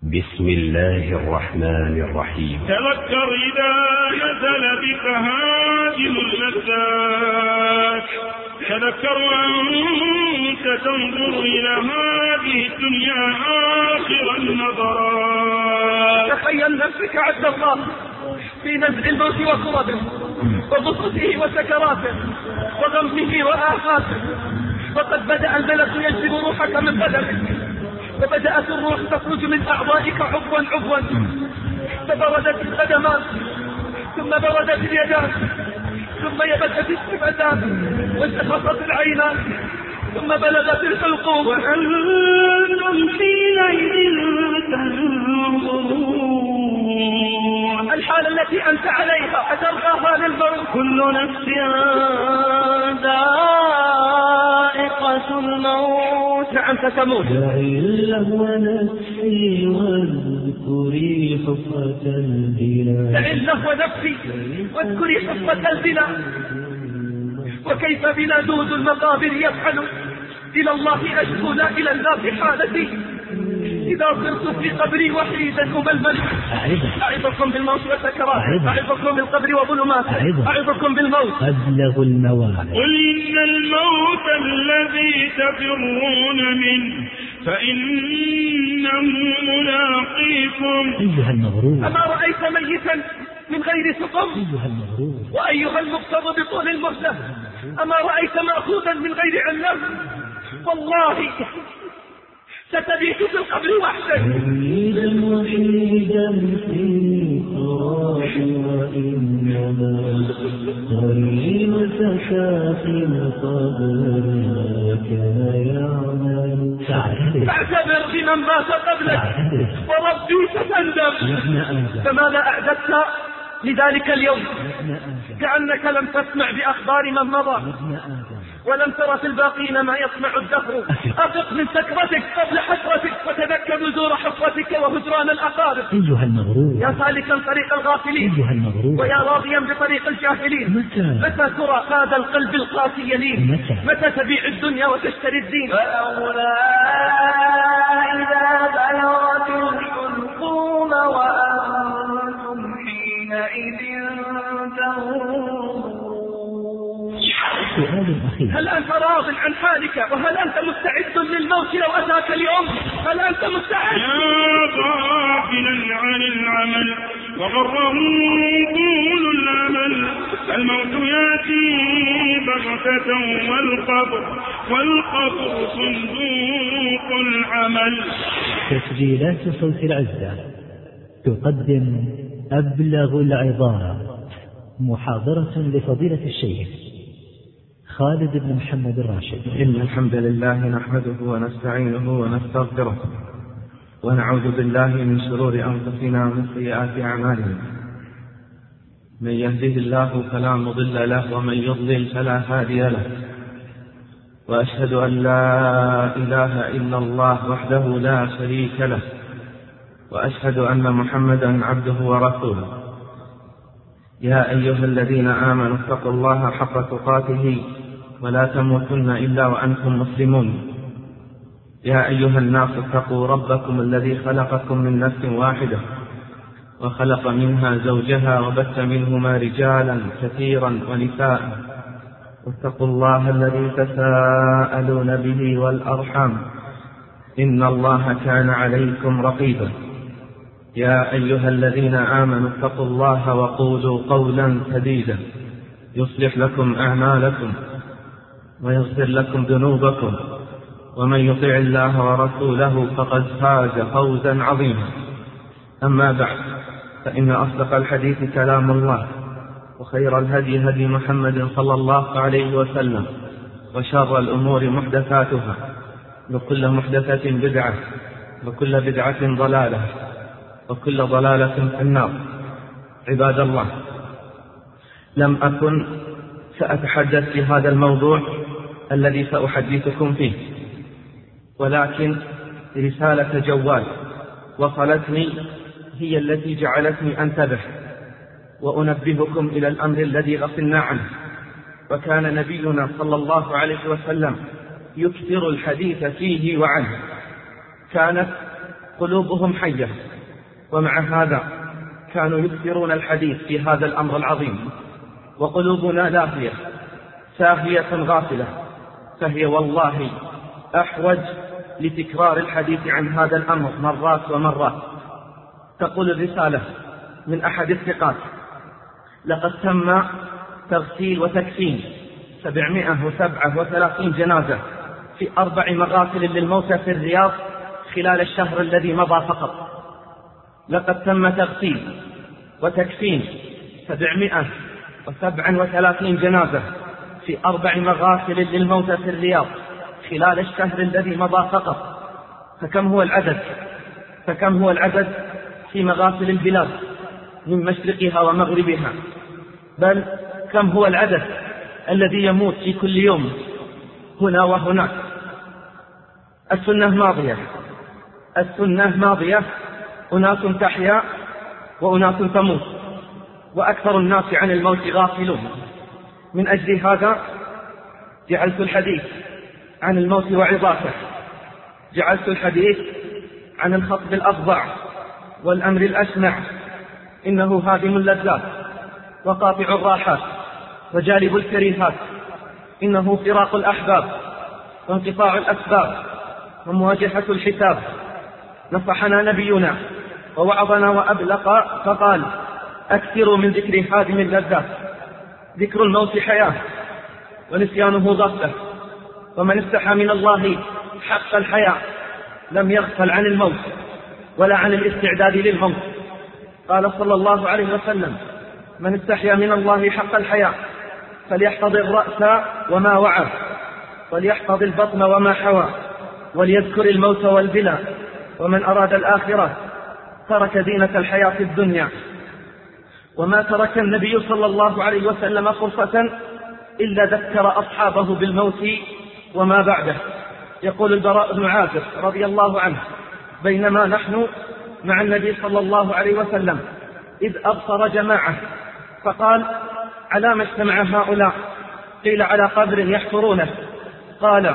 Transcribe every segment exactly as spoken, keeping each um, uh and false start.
بسم الله الرحمن الرحيم. تذكر إذا نزل بك هاجم اللذات، تذكر وأنت تنظر إلى هذه الدنيا آخر النظرات. تخيل نفسك عبد الله في نزع الموت وكربه وبسطه وسكراته وغمه وآفاته، وقد بدأ الملك يجذب روحك من بدنك، وبدأت الروح تخرج من أعضائك عضوا عضوا، فبردت القدمان ثم بردت اليدان ثم يبست الشفتان وانتفخت العينان ثم بلغت الحلقوم، وأنتم حينئذ تنظرون الحالة التي أنت عليها أترضاها للموت. كل نفس ذائقة الموت. نعم ستموت. دعي اللهو نفسي واذكري حفرة البلاد، دعي اللهو نفسي واذكري حفرة البلاد، وكيف بنا دود المقابر يفعل إلى الله أشكو لا إلى الناس حالتي، إذا صرت في قبري وحيدا أململ. أعظكم بالموت وسكرات، أعظكم بالقبر وظلمات، أعظكم بالموت أبلغ المواعظ. قل إن الموت الذي تفرون منه فإنه ملاقيكم. أيها المغرور، أما رأيت ميتا من غير سقم؟ أيها المغرور، وأيها المقتضى بطول المهلة، أما رأيت مأخوذا من غير علم؟ والله ستبيت في القبر وحدك. وحيدا وحيدا في التراب، وإنما قريب سكاكي القبر ما كان يعمل. فاعتبر بمن مات قبلك وربي ستندم. فماذا أعددت لذلك اليوم؟ كأنك لم تسمع بأخبار من مضى ولم ترى في الباقين ما يصنع الدهر. أفق من سكرتك قبل حسرتك وتذكر نزور حفرتك وهجران الأقارب. أيها المغرور، يا سالكا طريق الغافلين، أيها المغرور، ويا راضيا بطريق الجاهلين، متى متى ترى هذا القلب القاسي يلين؟ متى متى تبيع الدنيا وتشتري الدين؟ فلولا إذا بلغت الحلقوم وأنتم حينئذ تنظرون. سؤال أخير، هل أنت راض عن حالك؟ وهل أنت مستعد للموت لو أتاك اليوم؟ هل أنت مستعد؟ يا غافلا عن العمل وغره طول الأمل، الموت يأتي بغتة والقبر والقبر صندوق العمل. تسجيلات صوت العزة تقدم أبلغ العظات، محاضرة لفضيلة الشيخ خالد بن محمد الراشد. إن الحمد لله نحمده ونستعينه ونستغفره ونعوذ بالله من شرور أنفسنا ومن سيئات أعمالنا. من يهده الله فلا مضل له ومن يضلل فلا هادي له، وأشهد أن لا إله إلا الله وحده لا شريك له، وأشهد أن محمدا عبده ورسوله. يا أيها الذين آمنوا اتقوا الله حق تقاته ولا تموتن إلا وأنتم مسلمون. يا أيها الناس اتقوا ربكم الذي خلقكم من نفس واحدة وخلق منها زوجها وبث منهما رجالا كثيرا ونساء، واتقوا الله الذي تساءلون به والأرحام إن الله كان عليكم رقيبا. يا أيها الذين آمنوا اتقوا الله وقولوا قولا سديدا يصلح لكم أعمالكم ويغفر لكم ذنوبكم، ومن يطع الله ورسوله فقد فاز فوزا عظيما. أما بعد، فإن أصدق الحديث كلام الله، وخير الهدي هدي محمد صلى الله عليه وسلم، وشر الأمور محدثاتها، وكل محدثة بدعة، وكل بدعة ضلالة، وكل ضلالة في النار. عباد الله، لم أكن سأتحدث في هذا الموضوع الذي سأحدثكم فيه، ولكن رسالة جوال وصلتني هي التي جعلتني أنتبه وأنبهكم إلى الأمر الذي غفلنا عنه. وكان نبينا صلى الله عليه وسلم يكثر الحديث فيه وعنه. كانت قلوبهم حية، ومع هذا كانوا يكثرون الحديث في هذا الأمر العظيم، وقلوبنا لاهية ساهية غافلة، فهي والله أحوج لتكرار الحديث عن هذا الأمر مرات ومرات. تقول الرسالة من أحد الثقات: لقد تم تغسيل وتكفين سبعمائة وسبعة وثلاثين جنازة في أربع مغاسل للموتى في الرياض خلال الشهر الذي مضى فقط. لقد تم تغسيل وتكفين سبعمائة وسبعة وثلاثين جنازة في أربع مغاسل للموتى في الرياض خلال الشهر الذي مضى فقط. فكم هو العدد فكم هو العدد في مغاسل البلاد من مشرقها ومغربها؟ بل كم هو العدد الذي يموت في كل يوم هنا وهناك؟ السنة ماضية السنة ماضية أناس تحيا وأناس تموت، وأكثر الناس عن الموت غافلون. من أجل هذا جعلت الحديث عن الموت وعظاته، جعلت الحديث عن الخطب الأفظع والأمر الأشنع، إنه هادم اللذات وقاطع الراحات وجالب الكريهات، إنه فراق الأحباب وانقطاع الأسباب ومواجهة الحساب. نصحنا نبينا ووعظنا وأبلغ فقال: أكثروا من ذكر هادم اللذات. ذكر الموت حياة ونسيانه غفلة، ومن استحى من الله حق الحياة لم يغفل عن الموت ولا عن الاستعداد للموت. قال صلى الله عليه وسلم: من استحيا من الله حق الحياة فليحفظ الرأس وما وعى، وليحفظ البطن وما حوى، وليذكر الموت والبلى، ومن أراد الآخرة ترك زينة الحياة الدنيا. وما ترك النبي صلى الله عليه وسلم فرصة إلا ذكر أصحابه بالموت وما بعده. يقول البراء بن عازب رضي الله عنه: بينما نحن مع النبي صلى الله عليه وسلم إذ أبصر جماعة فقال: على ما اجتمع هؤلاء؟ قيل: على قبر يحفرونه. قال: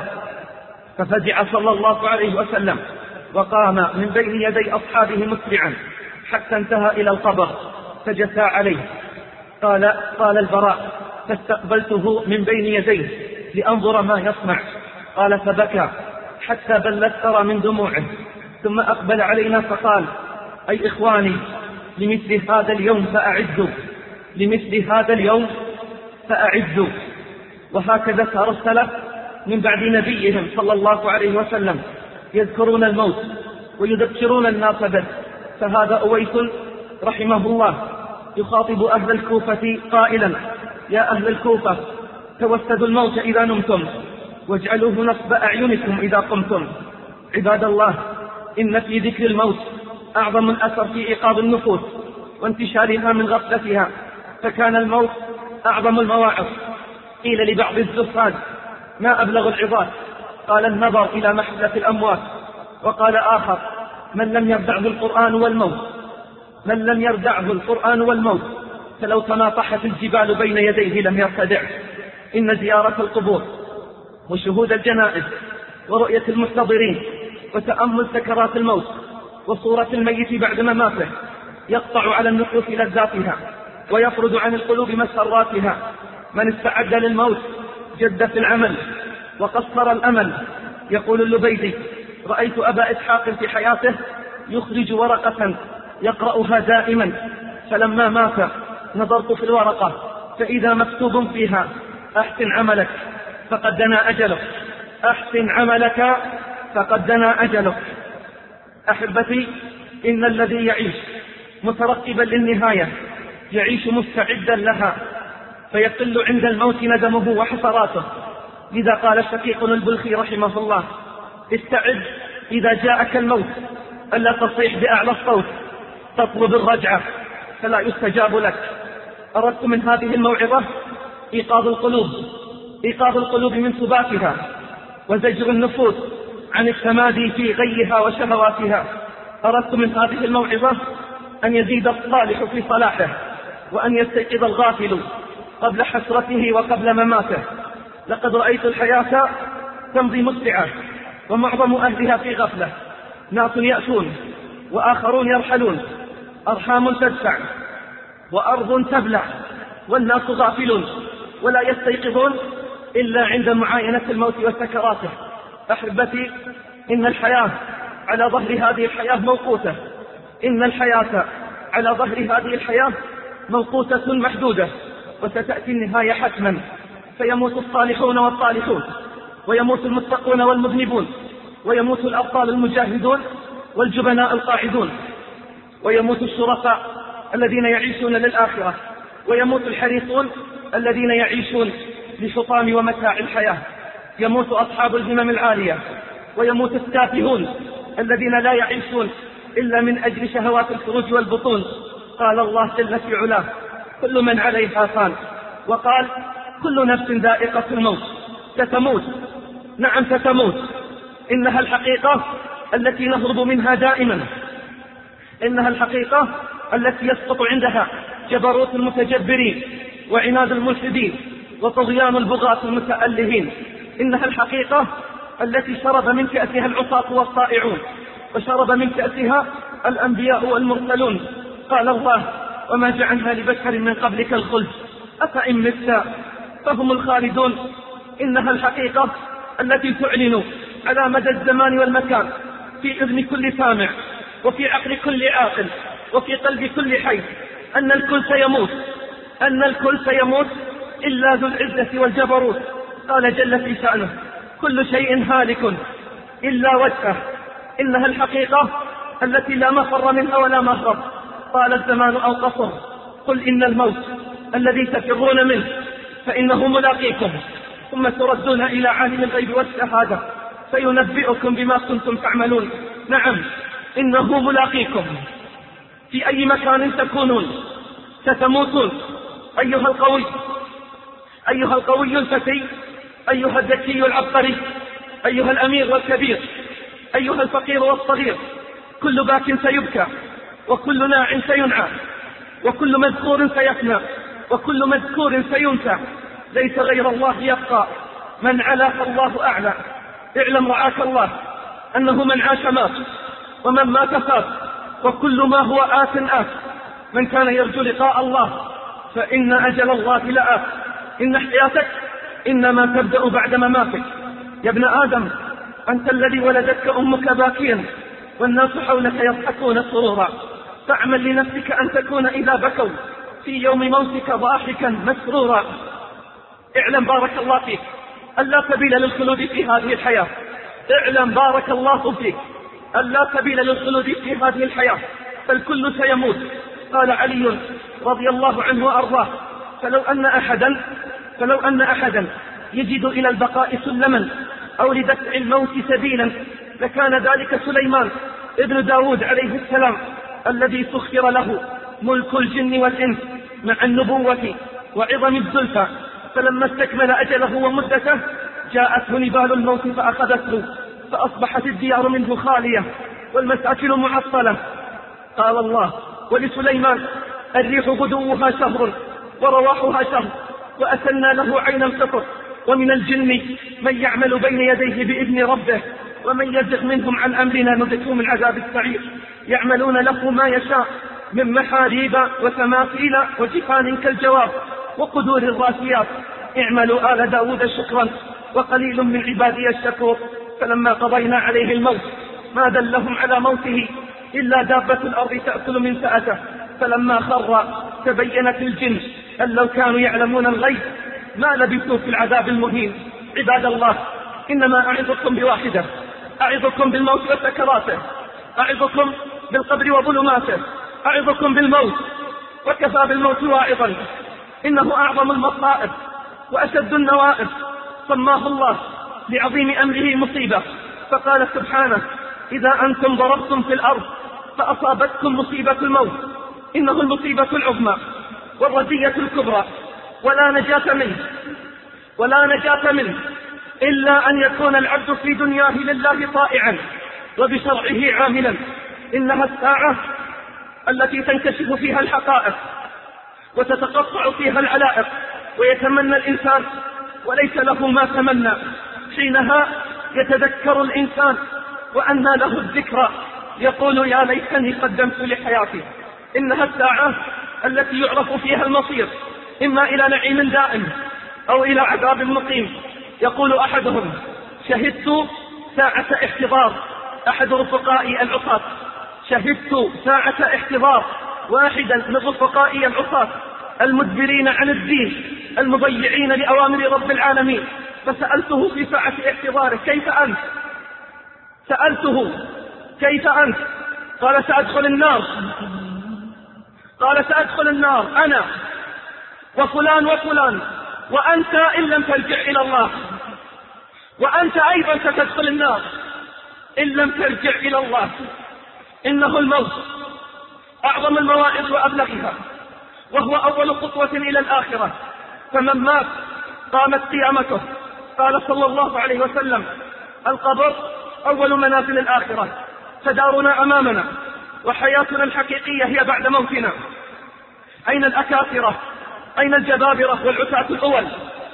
ففزع صلى الله عليه وسلم وقام من بين يدي أصحابه مسرعا حتى انتهى إلى القبر فجثى عليه. قال قال البراء: فاستقبلته من بين يديه لأنظر ما يصنع. قال: فبكى حتى بلت ترى من دموعه، ثم أقبل علينا فقال: أي إخواني، لمثل هذا اليوم فأعدوا لمثل هذا اليوم فأعدوا. وهكذا صار السلف من بعد نبيهم صلى الله عليه وسلم يذكرون الموت ويذكرون الناس به. فهذا أويس رحمه الله يخاطب أهل الكوفة قائلا: يا أهل الكوفة، توسدوا الموت إذا نمتم، واجعلوه نصب أعينكم إذا قمتم. عباد الله، إن في ذكر الموت أعظم الأثر في إيقاظ النفوس وانتشارها من غفلتها، فكان الموت أعظم المواعظ. قيل لبعض الزهاد: ما أبلغ العظات؟ قال: النظر إلى محلة الأموات. وقال آخر: من لم يردعه القرآن والموت من لم يردعه القرآن والموت فلو تناطحت الجبال بين يديه لم يرتدع. إن زيارة القبور وشهود الجنائز ورؤية المحتضرين وتأمل سكرات الموت وصورة الميت بعد مماته يقطع على النفوس لذاتها ويفرد عن القلوب مسراتها. من استعد للموت جد في العمل وقصر الأمل. يقول اللبيدي: رأيت أبا إسحاق في حياته يخرج ورقة يقرأها دائما، فلما مات نظرت في الورقة فإذا مكتوب فيها: أحسن عملك فقد دنا أجلك، أحسن عملك فقد دنا أجلك. أحبتي، إن الذي يعيش مترقبا للنهاية يعيش مستعدا لها، فيقل عند الموت ندمه وحسراته. لذا قال شقيق البلخي رحمه الله: استعد إذا جاءك الموت ألا تصيح بأعلى الصوت، تطلب الرجعة فلا يستجاب لك. أردت من هذه الموعظة إيقاظ القلوب إيقاظ القلوب من سباتها، وزجر النفوس عن التمادي في غيها وشهواتها. أردت من هذه الموعظة أن يزيد الصالح في صلاحه، وأن يستيقظ الغافل قبل حسرته وقبل مماته. لقد رأيت الحياة تمضي مسرعة ومعظم أهلها في غفلة. ناس يأتون وآخرون يرحلون، أرحام تدفع وأرض تبلع، والناس غافلون ولا يستيقظون إلا عند معاينة الموت وسكراته. أحبتي، إن الحياة على ظهر هذه الحياة موقوتة، إن الحياة على ظهر هذه الحياة موقوتة محدودة، وستأتي النهاية حتما، فيموت الصالحون والصالحون، ويموت المتقون والمذنبون، ويموت الأبطال المجاهدون والجبناء القاعدون، ويموت الشرفاء الذين يعيشون للآخرة، ويموت الحريصون الذين يعيشون لحطام ومتاع الحياة، يموت أصحاب الهمم العالية، ويموت التافهون الذين لا يعيشون إلا من أجل شهوات الفروج والبطون. قال الله جل في علاه: كل من عليها فان، وقال: كل نفس ذائقة الموت. ستموت، نعم ستموت، إنها الحقيقة التي نهرب منها دائما، إنها الحقيقة التي يسقط عندها جبروت المتجبرين وعناد الملحدين وطغيان البغاة المتألهين، إنها الحقيقة التي شرب من كأسها العصاة والطائعون، وشرب من كأسها الأنبياء والمرسلون. قال الله: وما جعلنا لبشر من قبلك الخلد أفإن مت فهم الخالدون. إنها الحقيقة التي تعلن على مدى الزمان والمكان في إذن كل سامع، وفي عقل كل عاقل، وفي قلب كل حي، أن الكل سيموت، أن الكل سيموت إلا ذو العزة والجبروت. قال جل في شأنه: كل شيء هالك إلا وجهه. إنها الحقيقة التي لا مفر منها ولا مهرب، طال الزمان أو قصر. قل إن الموت الذي تفرون منه فإنه ملاقيكم، ثم تردون إلى عالم الغيب والشهادة فينبئكم بما كنتم تعملون. نعم، إنه ملاقيكم في أي مكان تكونون، ستموتون. أيها القوي، أيها القوي الفتي، أيها الذكي العبقري، أيها الأمير والكبير، أيها الفقير والصغير، كل باك سيبكى، وكل ناع سينعى، وكل مذكور سيفنى، وكل مذكور سينسى. ليس غير الله يبقى، من علا فالله أعلى. اعلم رعاك الله أنه من عاش مات، ومن مات فات، وكل ما هو آت آت. من كان يرجو لقاء الله فإن أجل الله لآت. إن حياتك إنما تبدأ بعد مماتك. يا ابن آدم، أنت الذي ولدتك أمك باكيا والناس حولك يضحكون سرورا، فاعمل لنفسك أن تكون إذا بكوا في يوم موتك ضاحكا مسرورا. اعلم بارك الله فيك ألا سبيل للخلود في هذه الحياة. اعلم بارك الله فيك ألا سبيل للخلود في هذه الحياة، فالكل سيموت. قال علي رضي الله عنه وأرضاه: فلو أن أحدا فلو أن أحدا يجد إلى البقاء سلما أو لدفع الموت سبيلا لكان ذلك سليمان ابن داود عليه السلام، الذي سخر له ملك الجن والإنس مع النبوة وعظم الزلفى. فلما استكمل أجله ومدته جاءته نبال الموت فأخذته، فأصبحت الديار منه خالية والمساكن معطلة. قال الله: ولسليمان الريح غدوها شهر ورواحها شهر، وأسلنا له عين القطر. ومن الجن من يعمل بين يديه بإذن ربه، ومن يزغ منهم عن أمرنا نذقه من عذاب السعير. يعملون له ما يشاء من محاريب وتماثيل وجفان كالجواب وقدور الراسيات. اعملوا آل داود شكرا وقليل من عبادي الشكور. فلما قضينا عليه الموت ما دلهم على موته إلا دابة الأرض تأكل من سأته. فلما خر تبينت الجن أن لو كانوا يعلمون الغيب ما لبثوا في العذاب المهين. عباد الله، إنما أعظكم بواحدة، أعظكم بالموت وسكراته، أعظكم بالقبر وظلماته، أعظكم بالموت، وكفى بالموت واعظا. إنه أعظم المصائب وأشد النوائب. سماه الله لعظيم أمره مصيبة، فقال سبحانه: إذا أنتم ضربتم في الأرض فأصابتكم مصيبة الموت إنه المصيبة العظمى والرزية الكبرى، ولا نجاة منه ولا نجاة منه إلا أن يكون العبد في دنياه لله طائعا وبشرعه عاملا. إنها الساعة التي تنكشف فيها الحقائق وتتقطع فيها العلائق، ويتمنى الإنسان وليس له ما تمنى. حينها يتذكر الإنسان وأنى له الذكرى، يقول يا ليتني قدمت لحياتي. إنها الساعة التي يعرف فيها المصير، إما إلى نعيم دائم أو إلى عذاب مقيم. يقول أحدهم شهدت ساعة احتضار أحد رفقائي العصاة، شهدت ساعة احتضار واحدا من رفقائي العصاة المدبرين عن الدين المضيعين لأوامر رب العالمين، فسألته في ساعة احتضاره كيف أنت؟ سألته كيف أنت؟ قال سأدخل النار. قال سأدخل النار أنا وفلان وفلان، وأنت إن لم ترجع إلى الله، وأنت أيضا ستدخل النار إن لم ترجع إلى الله. إنه الموت أعظم المواعظ وأبلغها، وهو أول خطوة إلى الآخرة، فمن مات قامت قيامته. قال صلى الله عليه وسلم القبر أول منازل الآخرة، فدارنا أمامنا، وحياتنا الحقيقية هي بعد موتنا. أين الأكاثرة؟ أين الجبابرة والعتاة الأول؟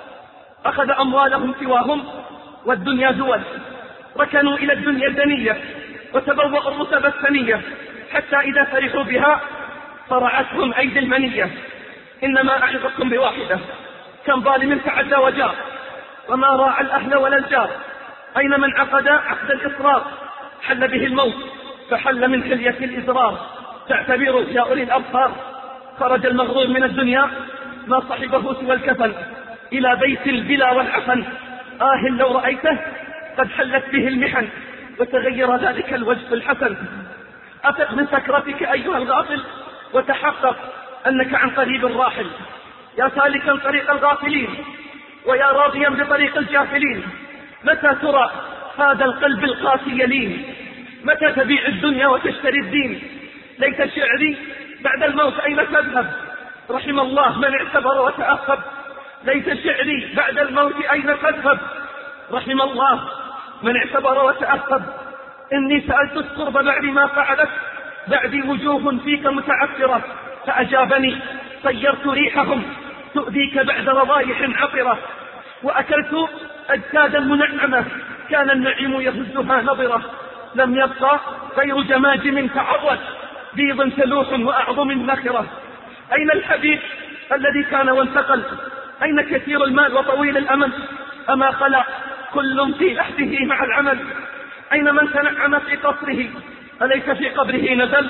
أخذ أموالهم سواهم والدنيا دول، ركنوا إلى الدنيا الدنية وتبوأوا الرتب الثنية، حتى إذا فرحوا بها صرعتهم أيدي المنية. إنما أعظكم بواحدة، كم ظالم تعدى وجار وما راعى الأهل ولا الجار. أين من عقد عقد الإصرار حل به الموت، فحل من حلية الإزرار. تعتبروا يا أولي الأبصار، خرج المغرور من الدنيا ما صحبه سوى الكفن إلى بيت البلا والعفن. آه لو رأيته قد حلت به المحن وتغير ذلك الوجه الحسن. أفق من سكرتك أيها الغافل وتحقق أنك عن قريب راحل. يا سالكا طريق الغافلين ويا راضيا بطريق الجاهلين، متى ترى هذا القلب القاسي يلين؟ متى تبيع الدنيا وتشتري الدين؟ ليت شعري بعد الموت أين تذهب؟ رحم الله من اعتبر وتأخب. ليت شعري بعد الموت أين تذهب؟ رحم الله من اعتبر وتأخب. إني سألت القرب بعد ما فعلت، بعدي وجوه فيك متعثرة، فأجابني طيرت ريحهم تؤذيك بعد رضايح عطرة. وأكلت أجسادا منعمة كان النعيم يهزها نظرة، لم يبقى غير جماجم تعرت بيض سلوح وأعظم نخرة. أين الحبيب الذي كان وانتقل؟ أين كثير المال وطويل الأمل؟ أما خلع كل في لحده مع العمل؟ أين من تنعم في قصره أليس في قبره نزل؟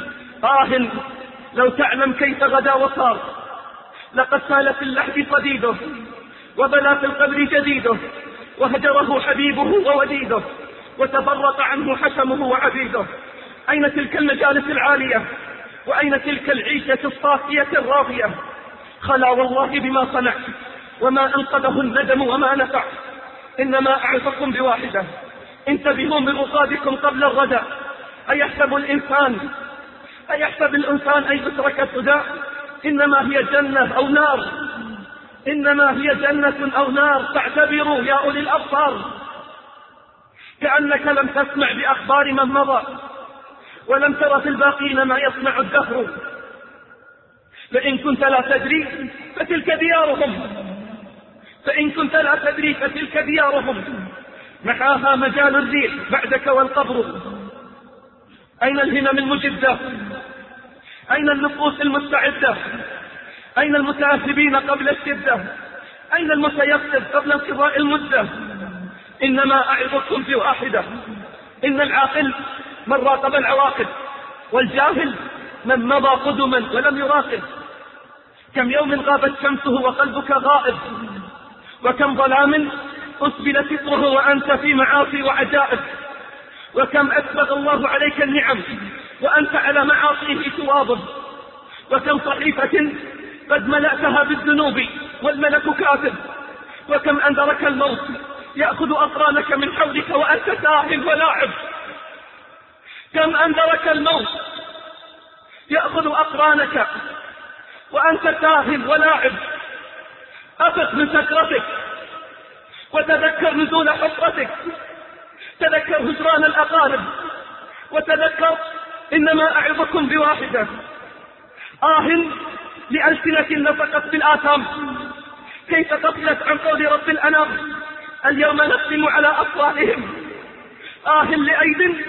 آه لو تعلم كيف غدا وصار، لقد سال في اللحد صديده وبلا في القبر جديده، وهجره حبيبه ووديده وتفرق عنه حشمه وعبيده. أين تلك المجالس العالية؟ وأين تلك العيشة الصافية الراضية؟ خلا والله بما صنع وما أنقذه الندم وما نفع. إنما أعظكم بواحدة، انتبهوا من رقادكم قبل الردى. أيحسب الإنسان أيحسب الإنسان أن يترك سدى؟ إنما هي جنة أو نار، إنما هي جنة أو نار. فاعتبروا يا أولي الأبصار، كأنك لم تسمع بأخبار من مضى، ولم تر في الباقين ما يصنع الدهر. فإن كنت لا تدري فتلك ديارهم، فإن كنت لا تدري فتلك ديارهم، محاها مجال الريح بعدك والقبر. أين الهمم المجدة؟ أين النفوس المستعدة؟ أين المتأهبين قبل الشدة؟ أين المتيقظ قبل انقضاء المدة؟ إنما أعظكم بواحدة، إن العاقل من راقب العواقب، والجاهل من مضى قدما ولم يراقب. كم يوم غابت شمسه وقلبك غائب، وكم ظلام أسبل ستره وأنت في معاصي وعجائب، وكم أسبغ الله عليك النعم وأنت على معاصيه تواظب، وكم صحيفة قد ملأتها بالذنوب والملك كاتب، وكم أنذرك الموت يأخذ أقرانك من حولك وأنت ساهل ولاعب. كم أنذرك الموت يأخذ أقرانك وأنت ساهل ولاعب. أفق من سكرتك وتذكر نزول حفرتك، تذكر هجران الأقارب، وتذكر إنما أعظكم بواحدة. آه لألسنة نطقت بالآثام، كيف غفلت عن قول رب الأنام، اليوم نختم على أفواههم. آه لأيد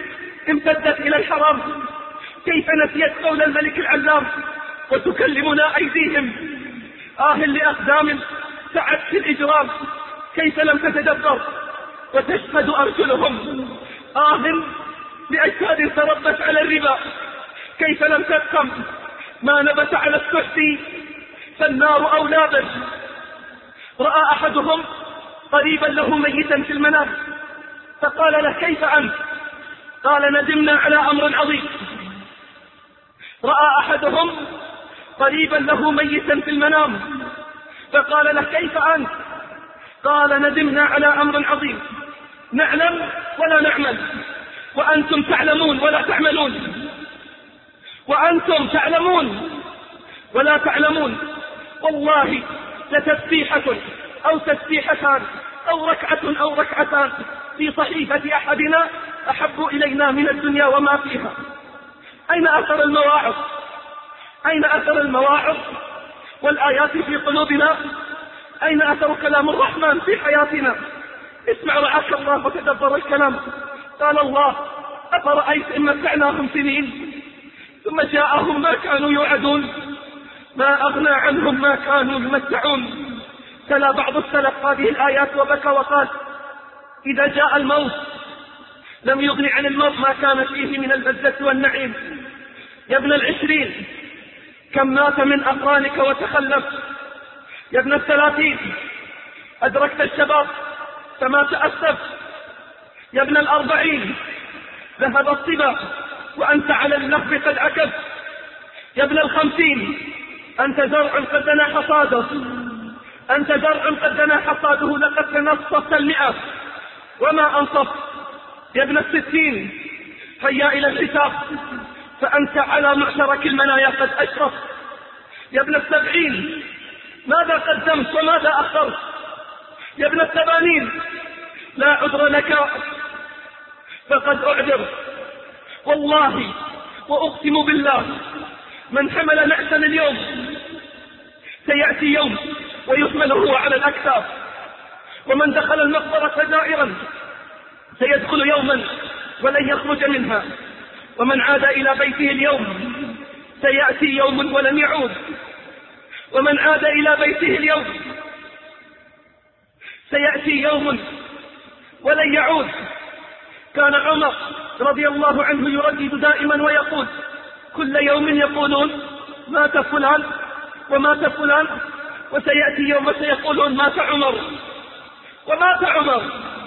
امتدت إلى الحرام. كيف نسيت قول الملك العلام وتكلمنا أيديهم؟ آه لأقدام سعت في الإجرام، كيف لم تتدبر وتشهد أرجلهم؟ آه لأجساد تربت على الربا، كيف لم تفهم ما نبت على السحت فالنار أولى به. رأى أحدهم قريبا له ميتا في المنام فقال له كيف أنت؟ قال ندمنا على أمر عظيم. رأى أحدهم قريبا له ميتا في المنام فقال له كيف أنت؟ قال ندمنا على أمر عظيم، نعلم ولا نعمل وأنتم تعلمون ولا تعملون، وأنتم تعلمون ولا تعلمون. والله لتسبيحة أو تسبيحتان أو ركعة أو ركعتان في صحيفة أحدنا أحب إلينا من الدنيا وما فيها. أين أثر المواعظ؟ أين أثر المواعظ والآيات في قلوبنا؟ أين أثر كلام الرحمن في حياتنا؟ اسمع رعاك الله وتدبر الكلام. قال الله أفرأيت إن متعناهم سنين ثم جاءهم ما كانوا يوعدون ما أغنى عنهم ما كانوا يمتعون. تلا بعض السلف هذه الآيات وبكى وقال إذا جاء الموت لم يغني عن الموت ما كان فيه من اللذة والنعيم. يا ابن العشرين كم مات من أقرانك وتخلف. يا ابن الثلاثين أدركت الشباب فما تأسف. يا ابن الأربعين ذهب الصبا وأنت على اللهب قد عكف. يا ابن الخمسين أنت زرع قد دنا حصاده، أنت زرع قد دنا حصاده لقد تنصفت المئة وما أنصف. يا ابن الستين هيا إلى الحساب فأنت على معشرك المنايا قد أشرف. يا ابن السبعين ماذا قدمت وماذا أخرت؟ يا ابن الثمانين لا عذر لك فقد أعذر. والله وأقسم بالله من حمل نعسا اليوم سيأتي يوم ويحمل هو على الأكتاف، ومن دخل المقبرة زائرا سيدخل يوما ولن يخرج منها، ومن عاد إلى بيته اليوم سيأتي يوم ولن يعود، ومن عاد إلى بيته اليوم سيأتي يوم ولن يعود. كان عمر رضي الله عنه يردد دائما ويقول كل يوم يقولون مات فلان ومات فلان، وسيأتي يوم سيقولون مات عمر ومات عمر.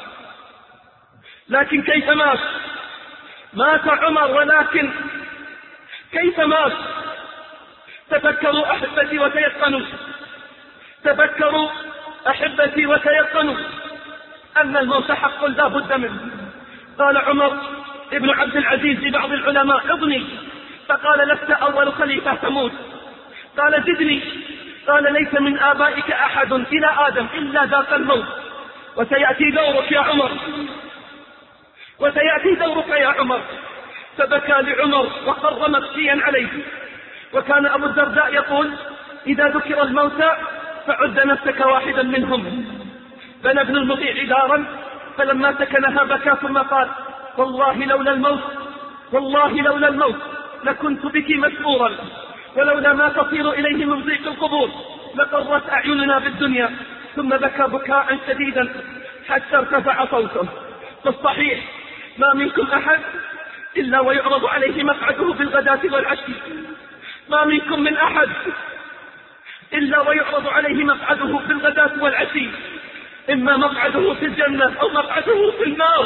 لكن كيف مات؟ مات عمر، ولكن كيف مات؟ تفكروا أحبتي وتيقنوا، تفكروا أحبتي وتيقنوا أن الموت حق لا بد منه. قال عمر ابن عبد العزيز لبعض العلماء اضني، فقال لست أول خليفة تموت. قال زدني، قال ليس من آبائك أحد إلى آدم إلا ذاق الموت، وسيأتي دورك يا عمر، وسيأتي دورك يا عمر. فبكى لعمر وخر مغشيا عليه. وكان أبو الدرداء يقول إذا ذكر الموتى فعد نفسك واحدا منهم. بنى ابن المطيع دارا فلما سكنها بكى ثم قال والله لولا الموت والله لولا الموت لكنت بك مسرورا، ولولا ما تصير إليه من ضيق القبور لقرت أعيننا بالدنيا. ثم بكى بكاء شديدا حتى ارتفع صوته. في الصحيح ما منكم أحد إلا ويعرض عليه مقعده بالغداة والعشي، ما منكم من أحد إلا ويعرض عليه مقعده بالغداة والعشي، إما مقعده في الجنة أو مقعده في النار،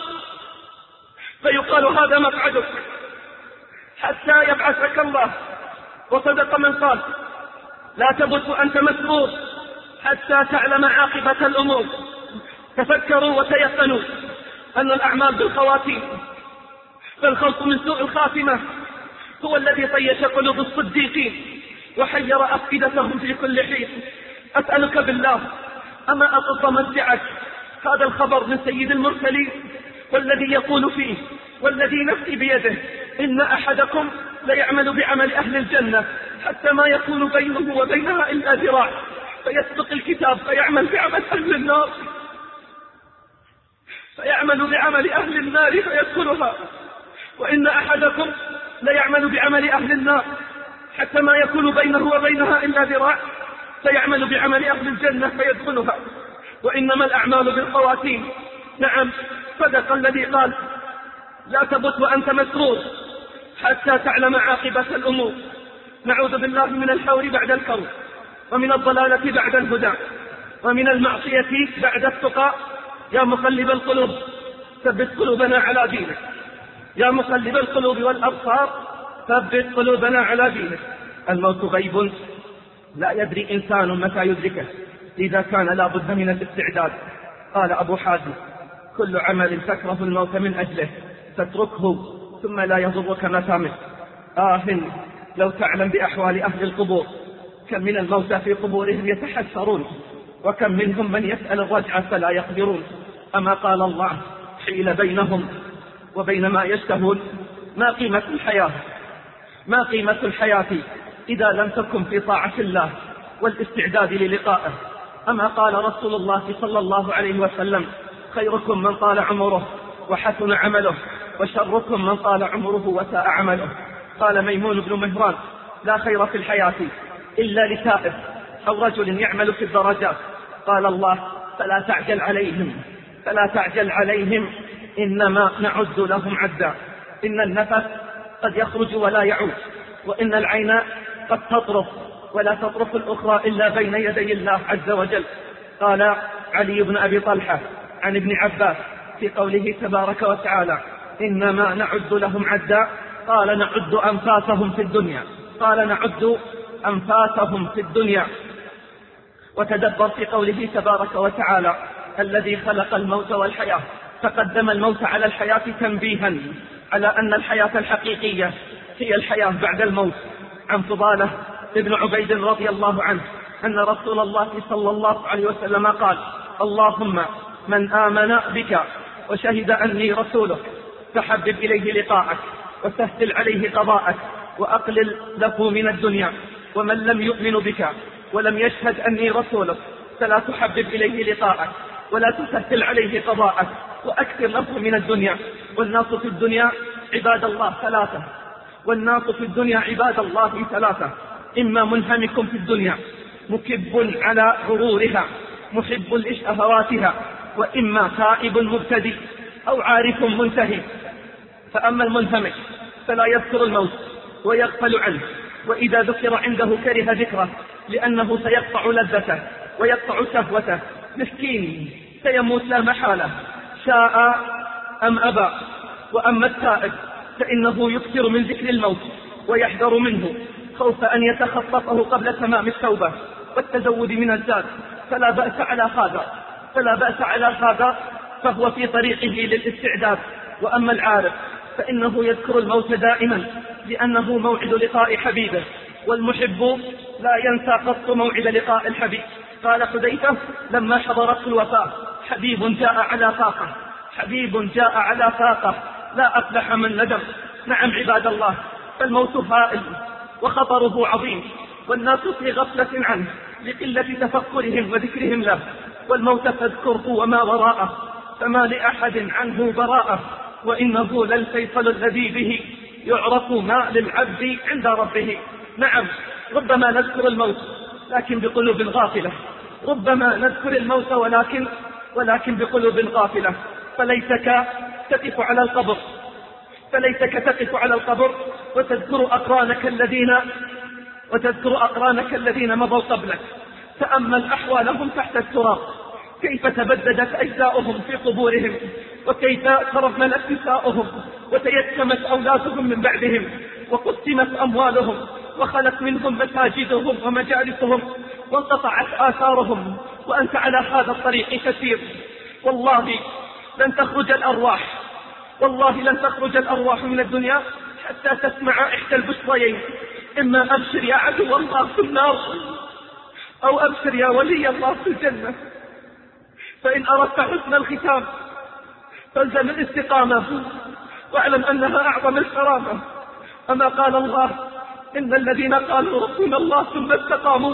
فيقال هذا مقعدك حتى يبعثك الله. وصدق من قال لا تبت أنت مسرور حتى تعلم عاقبة الأمور. تفكروا وتيقنوا أن الأعمال بالخواتيم، فالخوف من سوء الخاتمة هو الذي طيش قلوب الصديقين وحير أفئدتهم في كل حين. أسألك بالله أما أطب مسعك هذا الخبر من سيد المرسلين والذي يقول فيه والذي نفسي بيده إن أحدكم ليعمل بعمل أهل الجنة حتى ما يكون بينه وبينها إلا ذراع، فيسبق الكتاب فيعمل بعمل أهل النار فيعمل بعمل أهل النار فيدخلها، وإن أحدكم ليعمل بعمل أهل النار حتى ما يكون بينه وبينها إلا ذراع فيعمل بعمل أهل الجنة فيدخلها، وإنما الأعمال بالخواتيم. نعم، صدق الذي قال: لا تمت وأنت مسرور حتى تعلم عاقبة الأمور. نعوذ بالله من الحور بعد الكون، ومن الضلالة بعد الهدى، ومن المعصية بعد التقى. يا مقلب القلوب ثبت قلوبنا على دينك، يا مقلب القلوب والأبصار ثبت قلوبنا على دينك. الموت غيب لا يدري إنسان متى يدركه، إذا كان لا بد من الاستعداد. قال أبو حازم: كل عمل تكره الموت من أجله تتركه ثم لا يضرك متى مت. آه لو تعلم بأحوال أهل القبور، كم من الموتى في قبورهم يتحسرون، وكم منهم من يسأل الرجعة فلا يقدرون. أما قال الله: حيل بينهم وبين ما يشتهون. ما قيمة الحياة ما قيمة الحياة إذا لم تكن في طاعة الله والاستعداد للقائه. أما قال رسول الله صلى الله عليه وسلم: خيركم من طال عمره وحسن عمله، وشركم من طال عمره وساء عمله. قال ميمون بن مهران: لا خير في الحياة إلا لتائب أو رجل يعمل في الدرجات. قال الله: فلا تعجل عليهم فلا تعجل عليهم إنما نعد لهم عدا. إن النفس قد يخرج ولا يعود، وإن العين قد تطرف ولا تطرف الأخرى إلا بين يدي الله عز وجل. قال علي بن أبي طلحة عن ابن عباس في قوله تبارك وتعالى: إنما نعد لهم عدا، قال: نعد أنفاسهم في الدنيا قال نعد أنفاسهم في الدنيا. وتدبر في قوله تبارك وتعالى: الذي خلق الموت والحياة، فقدم الموت على الحياة تنبيها على أن الحياة الحقيقية هي الحياة بعد الموت. عن فضالة ابن عبيد رضي الله عنه أن رسول الله صلى الله عليه وسلم قال: اللهم من آمن بك وشهد أني رسولك فحبب إليه لقاءك وسهل عليه قضاءك وأقلل له من الدنيا، ومن لم يؤمن بك ولم يشهد أني رسولك فلا تحبب إليه لقاءك ولا تسهل عليه قضاءك وأكثر له من الدنيا. والناس في الدنيا عباد الله ثلاثة والناس في الدنيا عباد الله ثلاثة إما منهمك في الدنيا مكب على غرورها محب لشهواتها، وإما تائب مبتدئ أو عارف منتهي. فأما المنهمك فلا يذكر الموت ويغفل عنه، وإذا ذكر عنده كره ذكره لأنه سيقطع لذته ويقطع شهوته. مسكين سيموت لا محالة شاء أم أبى. وأما التائب فإنه يكثر من ذكر الموت ويحذر منه خوف أن يتخطفه قبل تمام التوبة والتزود من الزاد، فلا بأس على هذا فلا بأس على هذا فهو في طريقه للاستعداد. وأما العارف فإنه يذكر الموت دائما لأنه موعد لقاء حبيبه، والمحب لا ينسى قط موعد لقاء الحبيب. قال حذيفة لما حضرته الوفاة: حبيب جاء على فاقة حبيب جاء على فاقة لا أفلح من ندم. نعم عباد الله، فالموت هائل وخطره عظيم، والناس في غفلة عنه لقلة تفكرهم وذكرهم له. والموت تذكره وما وراءه، فما لأحد عنه براءة، وإنه للفيصل الذي به يعرف ما للعبد عند ربه. نعم، ربما نذكر الموت لكن بقلوب غافلة، ربما نذكر الموت ولكن ولكن بقلوب غافلة. فليتك تقف على القبر فليتك تقف على القبر وتذكر أقرانك الذين وتذكر أقرانك الذين مضوا قبلك. تأمل أحوالهم تحت التراب، كيف تبددت أجزاؤهم في قبورهم، وكيف ترملت نساؤهم، وتيتمت أولادهم من بعدهم، وقسمت أموالهم، وخلت منهم مساجدهم ومجالسهم، وانقطعت آثارهم، وأنت على هذا الطريق تسير. والله لن تخرج الأرواح والله لن تخرج الأرواح من الدنيا حتى تسمع إحدى البشريين: إما أبشر يا عدو الله في النار، أو أبشر يا ولي الله في الجنة. فإن أردت حسن الختام فالزم الاستقامة، واعلم أنها أعظم الكرامة. أما قال الله: إن الذين قالوا ربنا الله ثم استقاموا.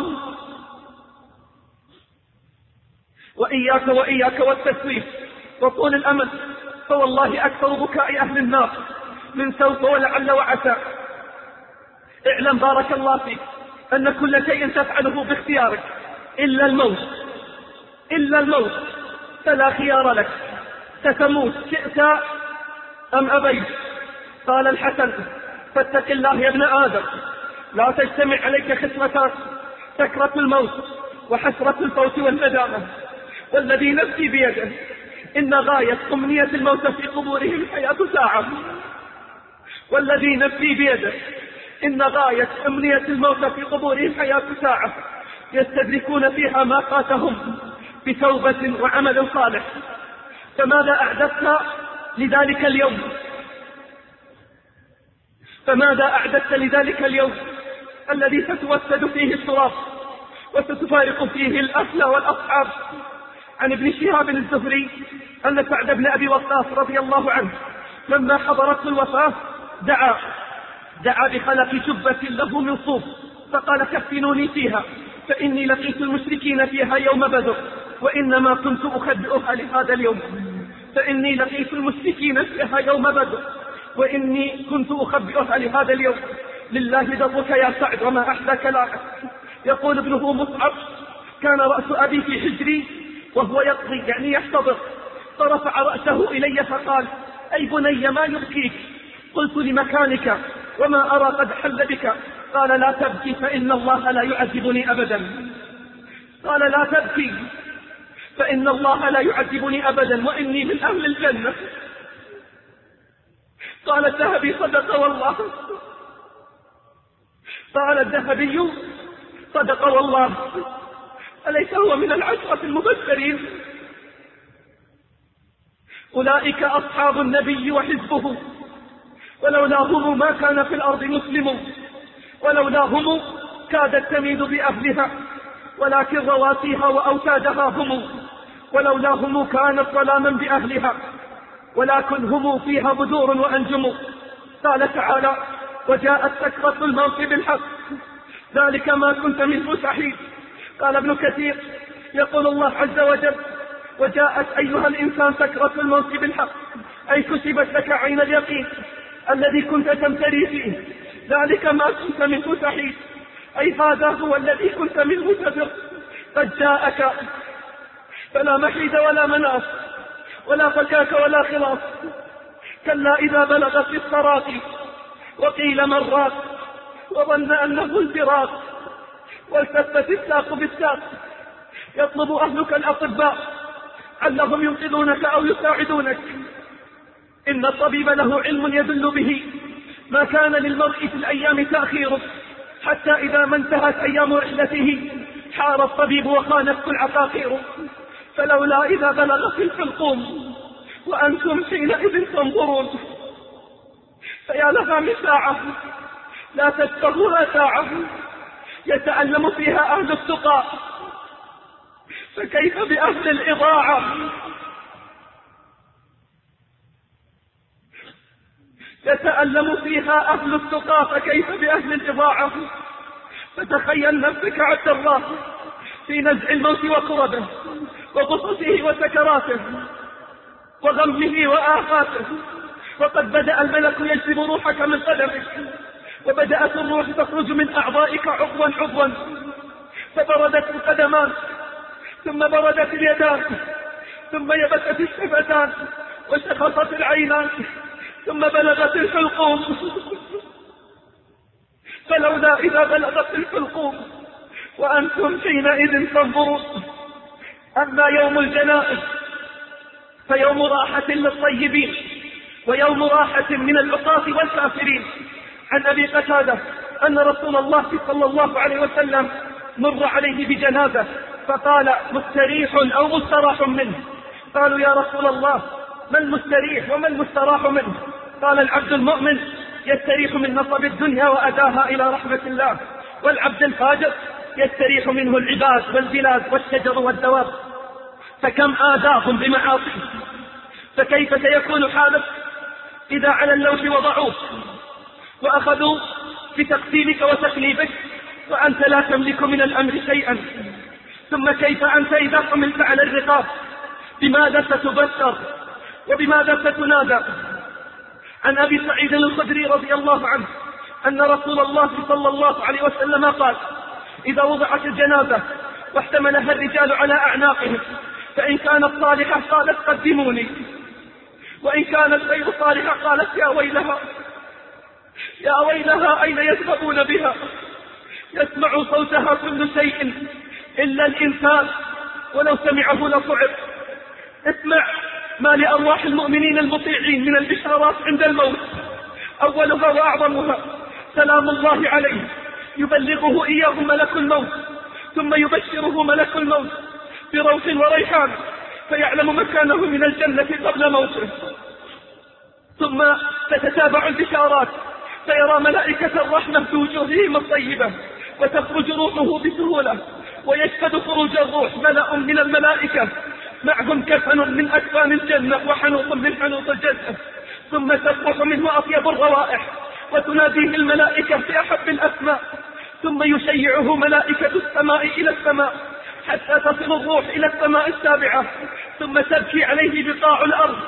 وإياك وإياك والتسويف وطول الأمل، فوالله أكثر بكاء أهل النار من سوف ولعل وعسى. اعلم بارك الله فيك أن كل شيء تفعله باختيارك إلا الموت، إلا الموت، فلا خيار لك، ستموت شئت أم أبيت. قال الحسن: فاتق الله يا ابن آدم، لا تجتمع عليك خصمتان، سكرة الموت وحسرة الفوت والندامة. والذي نفسي بيده إن غاية أمنية الموت في قبورهم حياة ساعة، والذي نفسي بيده إن غاية أمنية الموت في قبورهم حياة ساعة يستدركون فيها ما فاتهم بتوبة وعمل صالح. فماذا أعددت لذلك اليوم؟ فماذا أعددت لذلك اليوم الذي ستوسد فيه التراب وستفارق فيه الأهل والأصحاب؟ عن ابن شهاب الزهري أن سعد بن أبي وقاص رضي الله عنه لما حضرته الوفاة دعا دعا بخلق جبة له من صوف فقال: كفنوني فيها فإني لقيت المشركين فيها يوم بدر وإنما كنت أخبئها لهذا اليوم. فإني لقيت المشركين فيها يوم بدر وإني كنت أخبئها لهذا اليوم. لله درك يا سعد وما أحلى كلامك. يقول ابنه مصعب: كان رأس أبي في حجري وهو يقضي يعني يحتضر، فرفع رأسه إلي فقال: أي بني ما يبكيك؟ قلت: لمكانك وما أرى قد حل بك. قال: لا تبكي فإن الله لا يعذبني أبدا. قال: لا تبكي فإن الله لا يعذبني أبدا وإني من أهل الجنة. قال الذهبي: صدق والله. قال الذهبي: صدق والله. أليس هو من العشرة المبشرين؟ أولئك أصحاب النبي وحزبه، ولولاهم ما كان في الأرض مسلم، ولولاهم كادت تميد بأهلها، ولكن رواسيها وأوتادها هم، ولولاهم كانت ظلاما بأهلها، ولكن هم فيها بدور وأنجم. قال تعالى: وجاءت سكرة الموت بالحق، ذلك ما كنت منه تحيد. قال ابن كثير: يقول الله عز وجل: وجاءت أيها الإنسان سكرة الموت بالحق، أي كتبت لك عين اليقين الذي كنت تمتري فيه، ذلك ما كنت منه تحيد، أي هذا هو الذي كنت منه تفر، قد جاءك، فلا محيد ولا مناص ولا فكاك ولا خلاص. كلا إذا بلغت التراقي وقيل من راق وظن أنه الفراق والتفت الساق بالساق. يطلب أهلك الأطباء علهم ينقذونك أو يساعدونك. إن الطبيب له علم يدل به ما كان للمرء في الأيام تأخيره، حتى إذا ما انتهت أيام رحلته حار الطبيب وخانته العقاقير. فلولا إذا بلغت الحلقوم وأنتم حينئذ تنظرون. فيا لها من ساعة لا تشتهها ساعة يتألم فيها أهل التقى، فكيف بأهل الإضاعة؟ يتألم فيها أهل التقى، فكيف بأهل الإضاعة؟ فتخيل نفسك عبد الله في نزع الموت وكربه وقصصه وسكراته وغمه وآفاته، وقد بدأ الملك يجلب روحك من قدمك، وبدأت الروح تخرج من أعضائك عضوا عضوا، فبردت القدمان ثم بردت اليدان ثم يبست الشفتان وشخصت العينان ثم بلغت الحلقوم. فلولا إذا بلغت الحلقوم وأنتم حينئذ تنظرون. أما يوم الجنائز فيوم راحة للطيبين ويوم راحة من العصاة والكافرين. عن أبي قتادة أن رسول الله صلى الله عليه وسلم مر عليه بجنازة فقال: مستريح أو مستراح منه؟ قالوا: يا رسول الله ما المستريح وما المستراح منه؟ قال: العبد المؤمن يستريح من نصب الدنيا وأداها إلى رحمة الله، والعبد الفاجر يستريح منه العباد والبلاد والشجر والدواب، فكم آذاهم بمعاصي. فكيف سيكون حالك إذا على اللوح وضعوك وأخذوا بتقتيلك وتقليبك وأنت لا تملك من الأمر شيئا؟ ثم كيف أنت إذا حملت على الرقاب؟ بماذا ستبشر وبماذا ستنادى؟ عن أبي سعيد الخدري رضي الله عنه أن رسول الله صلى الله عليه وسلم قال: إذا وضعت الجنازة واحتملها الرجال على أعناقهم فإن كانت صالحة قالت قدموني، وإن كانت غير صالحة قالت يا ويلها يا ويلها أين يذهبون بها؟ يسمع صوتها كل شيء إلا الإنسان ولو سمعه لصعب. اسمع ما لأرواح المؤمنين المطيعين من البشارات عند الموت. أولها وأعظمها سلام الله عليه يبلغه إياه ملك الموت، ثم يبشره ملك الموت بروح وريحان فيعلم مكانه من الجنة قبل موته. ثم تتتابع البشارات فيرى ملائكة الرحمة في وجوههم الطيبة وتخرج روحه بسهولة، ويشهد خروج الروح ملأ من الملائكة معهم كفن من أكفان الجنة وحنوط من حنوط الجنة، ثم تفرح منه أطيب الروائح وتناديه الملائكة بأحب الأسماء، ثم يشيعه ملائكة السماء إلى السماء حتى تصل الروح إلى السماء السابعة، ثم تبكي عليه بقاع الأرض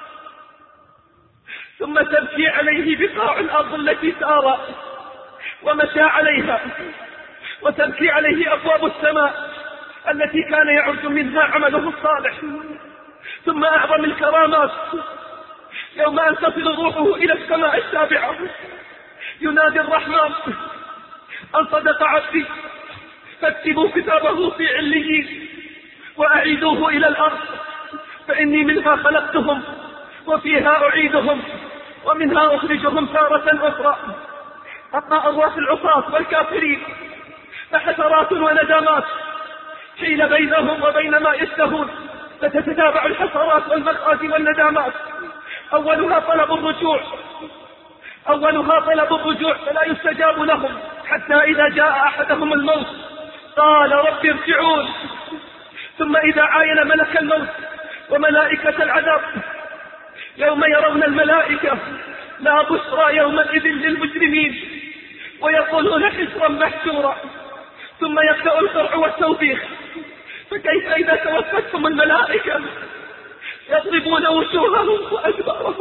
ثم تبكي عليه بقاع الأرض التي سار ومشى عليها، وتبكي عليه أبواب السماء التي كان يعرج منها عمله الصالح. ثم أعظم الكرامات يوم أن تصل روحه إلى السماء السابعة ينادي الرحمن: أن صدق عبدي فاكتبوا كتابه في عليين وأعيدوه إلى الأرض فإني منها خلقتهم وفيها أعيدهم ومنها أخرجهم تارة أخرى. أما أرواح العصاة والكافرين فحسرات وندامات حيل بينهم وبين ما يشتهون، فتتتابع الحسرات والمخاذ والندامات. أولها طلب الرجوع أولها طلب الرجوع فلا يستجاب لهم حتى إذا جاء أحدهم الموت قال: رب ارجعون. ثم إذا عاين ملك الموت وملائكة العذاب يوم يرون الملائكة لا بشرى يومئذ للمجرمين ويقولون حسرا محسورا. ثم يبدأ القرع والتوبيخ، فكيف إذا توفتهم الملائكة يضربون وجوههم وأدبارهم؟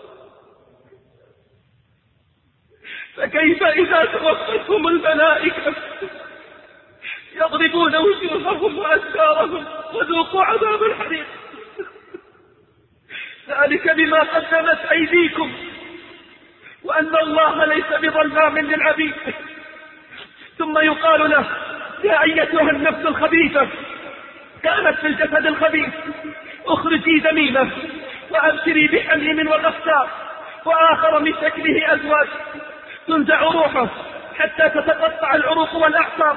فكيف إذا توفتهم الملائكة يضربون وجوههم وأدبارهم وذوقوا عذاب الحريق؟ ذلك بما قدمت أيديكم وأن الله ليس بظلام للعبيد. ثم يقال له: يا أيتها النفس الخبيثة كانت في الجسد الخبيث اخرجي ذميمة وأبشري بحميم وغساق وآخر من شكله أزواج، تنزع روحه حتى تتقطع العروق والأعصاب،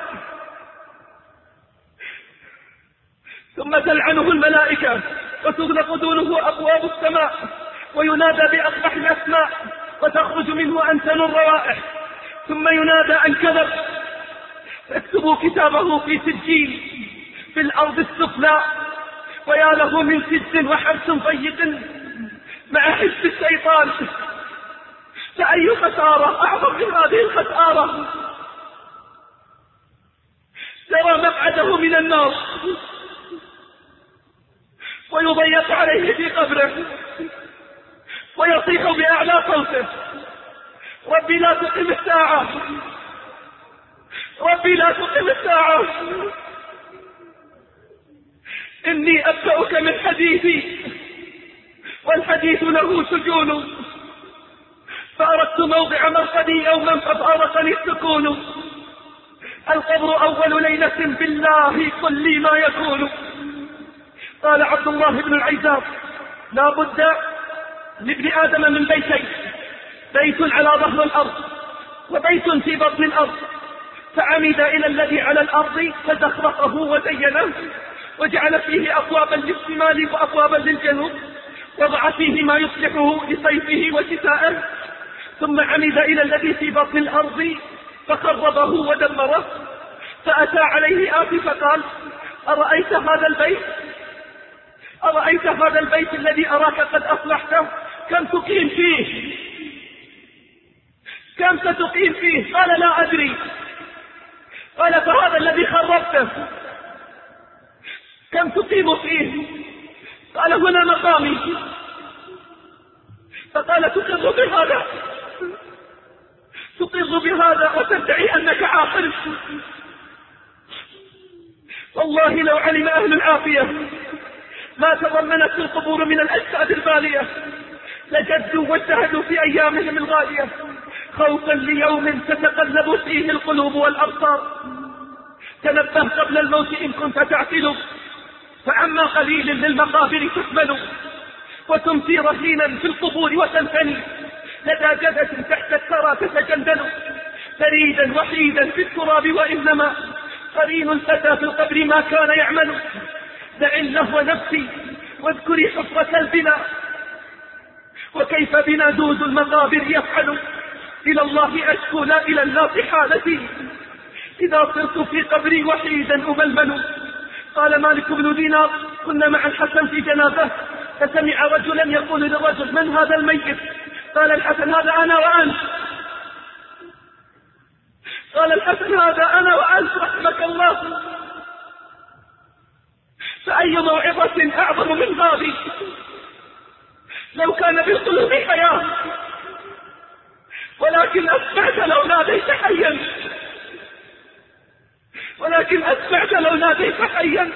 ثم تلعنه الملائكة وتغلق دونه أبواب السماء وينادى بأقبح الأسماء وتخرج منه أنتن الروائح، ثم ينادى أن كذب فاكتبوا كتابه في سجين في الأرض السفلى، ويا له من سجن وحبس ضيق مع حزب الشيطان. فأي خسارة أعظم من هذه الخسارة؟ ترى مقعده من النار ويضيق عليه في قبره ويصيح بأعلى صوته: ربي لا تقم الساعة، ربي لا تقم الساعة، إني أبدأك من حديثي والحديث له سجون، فأردت موضع مرقدي يوما ففارقني السكون، القبر أول ليلة بالله قل لي ما يكون. قال عبد الله بن العيزاب: لا بد لابن آدم من بيتين، بيت على ظهر الأرض وبيت في بطن الأرض، فعمد إلى الذي على الأرض فزخرفه وزينه وجعل فيه أبوابا للشمال وأبوابا للجنوب، وضع فيه ما يصلحه لصيفه وشتائه، ثم عمد إلى الذي في بطن الأرض فخربه ودمره. فأتى عليه آت فقال: أرأيت هذا البيت أرأيت هذا البيت الذي أراك قد أصلحته، كم تقيم فيه كم ستقيم فيه؟ قال: لا أدري. قال: فهذا الذي خربته كم تقيم فيه؟ قال: هنا مقامي. فقال تقر بهذا تقر بهذا وتدعي أنك عاقل؟ والله لو علم أهل العافية ما تضمنت القبور من الأجساد البالية لجدوا واجتهدوا في أيامهم الغالية خوفا ليوم تتقلب فيه القلوب والأبصار. تنبه قبل الموت إن كنت تعقل، فعما قليل للمقابر تحمل وتمسي رهينا في القبور وتنثني لدى جدة تحت الثرى تتجندل فريدا وحيدا في التراب، وإنما قرين الفتى في القبر ما كان يعمل. دع اللهو نفسي واذكري حفرة البناء وكيف بنا دوز المقابر يفعل. إلى الله أشكو لا إلى الناس حالتي إذا صرت في قبري وحيدا أململ. قال مالك بن دينار كنا مع الحسن في جنازة فسمع رجلا يقول للرجل من هذا الميت؟ قال الحسن هذا أنا وأنت. قال الحسن هذا أنا وأنت رحمك الله. فأي موعظة أعظم من هذه؟ لو كان بالقلوب حياة ولكن أسمعت لو ناديت حيا، ولكن أسمعت لو ناديت حيا،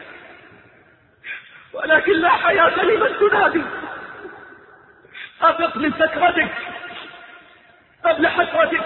ولكن لا حياة لمن تنادي. أفق من سكرتك قبل حسرتك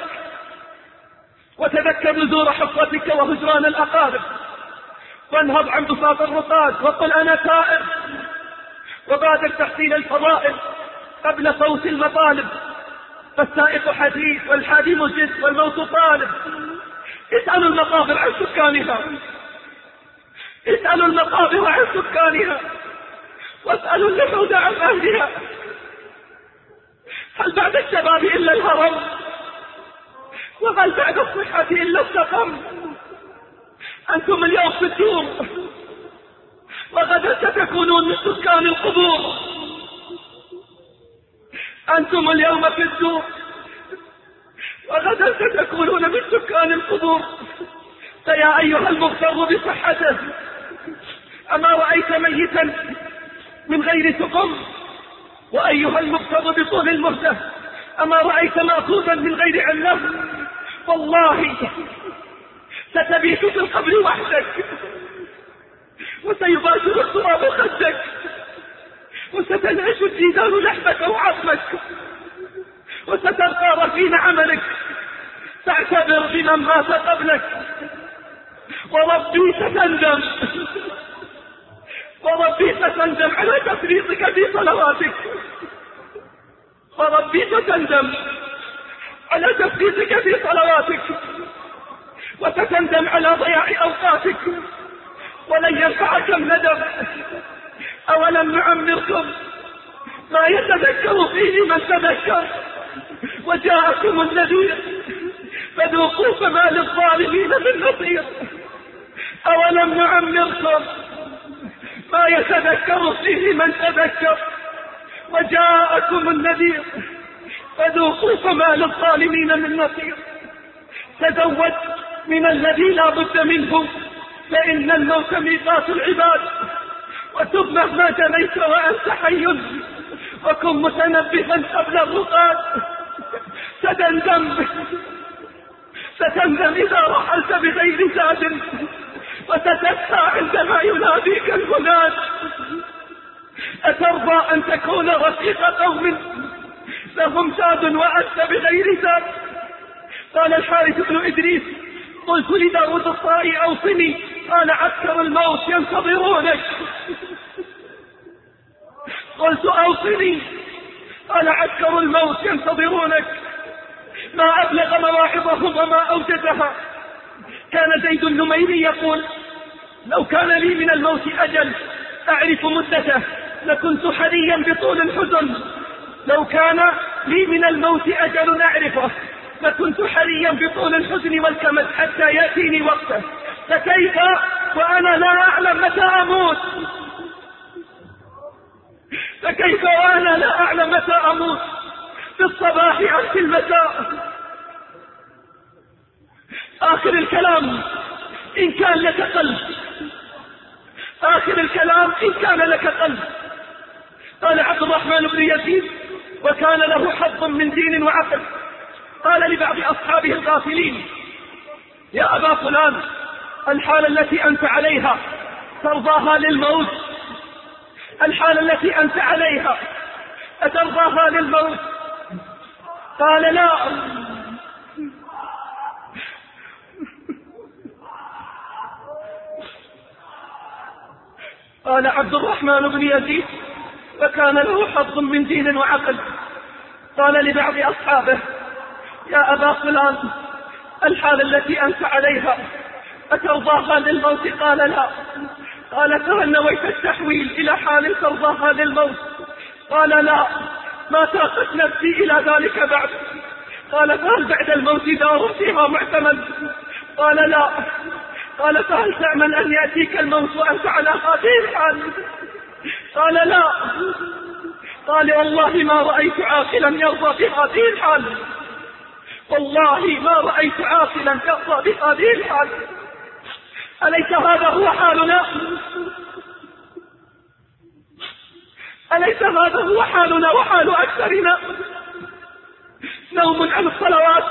وتذكر نزور حفرتك وهجران الأقارب، وانهض عن بساط الرقاد وقل أنا تائب، وبادر تحصيل الفضائل قبل فوت المطالب. فالسائق حديث والحادي مجد والموت طالب. اسألوا المقابر عن سكانها، اسألوا المقابر عن سكانها، واسألوا اللحود عن أهلها. هل بعد الشباب إلا الهرم؟ وهل بعد الصحة إلا السقم؟ أنتم اليوم في الدور وغدا ستكونون من سكان القبور. أنتم اليوم في الدور وغدا ستكونون من سكان القبور. فيا أيها المغتر بصحته أما رأيت ميتا من غير سقم؟ وأيها المغتر بطول المهدة أما رأيت مأخوذا من غير علة؟ والله ستبيت في القبر وحدك وسيباشر التراب خدك وستنعش الجيدان لحمك وعظمك وستبقى رفين عملك. تعتبر بمن مات قبلك وربي ستندم، وربي ستندم على تفريطك في صلواتك، وربي ستندم على تفريطك في صلواتك، وستندم على ضياع أوقاتك ولن ينفعك الندم. أولم نعمركم ما يتذكر فيه من تذكر وجاءكم النذير فذوقوا فما للظالمين من نصير. أولم نعمركم ما يتذكر فيه من تذكر وجاءكم النذير فذوقوا فما للظالمين من نصير. تزود من الذي لا بد منه فإن الموت ميقات العباد. وتب مهما جنيت وأنت حي وكن متنبها قبل الرقاد. ستندم ستندم إذا رحلت بغير زاد وستسعى عندما يناديك المناد. أترضى أن تكون رفيق قوم لهم زاد وأنت بغير زاد؟ قال الحارث بن إدريس قلت لداود الطائي أوصني، قال عسكر الموت ينتظرونك. قلت أوصني، قال عسكر الموت ينتظرونك. ما أبلغ مواعظهم وما أوجدها. كان زيد النميري يقول لو كان لي من الموت أجل أعرف مدته لكنت حريا بطول الحزن. لو كان لي من الموت أجل أعرفه لكنت حريا بطول الحزن والكمد حتى يأتيني وقته. فكيف وأنا لا أعلم متى أموت؟ فكيف وأنا لا أعلم متى أموت؟ في الصباح أو في المساء. آخر الكلام إن كان لك قلب، آخر الكلام إن كان لك قلب. قال عبد الرحمن بن يزيد وكان له حظ من دين وعقل، قال لبعض أصحابه الغافلين: يا أبا فلان، الحالة التي أنت عليها ترضاها للموت؟ الحالة التي أنت عليها أترضاها للموت؟ قال: لا. قال عبد الرحمن بن يزيد: فكان له حظ من دين وعقل، قال لبعض أصحابه: يا أبا فلان، الحالة التي أنت عليها أترضاها للموت؟ قال: لا. قال: فهل نويت التحويل إلى حال ترضاها للموت؟ قال: لا، ما ساقت نفسي إلى ذلك بعد. قال: فهل بعد الموت دار فيها معتمد؟ قال: لا. قال: فهل تعمل أن يأتيك الموت وأنت على هذه الحال؟ قال: لا. قال: والله ما رأيت عاقلا يرضى بهذه الحال، والله ما رأيت عاقلا يرضى بهذه الحال. أليس هذا هو حالنا؟ أليس هذا هو حالنا وحال أكثرنا؟ نوم عن الصلوات،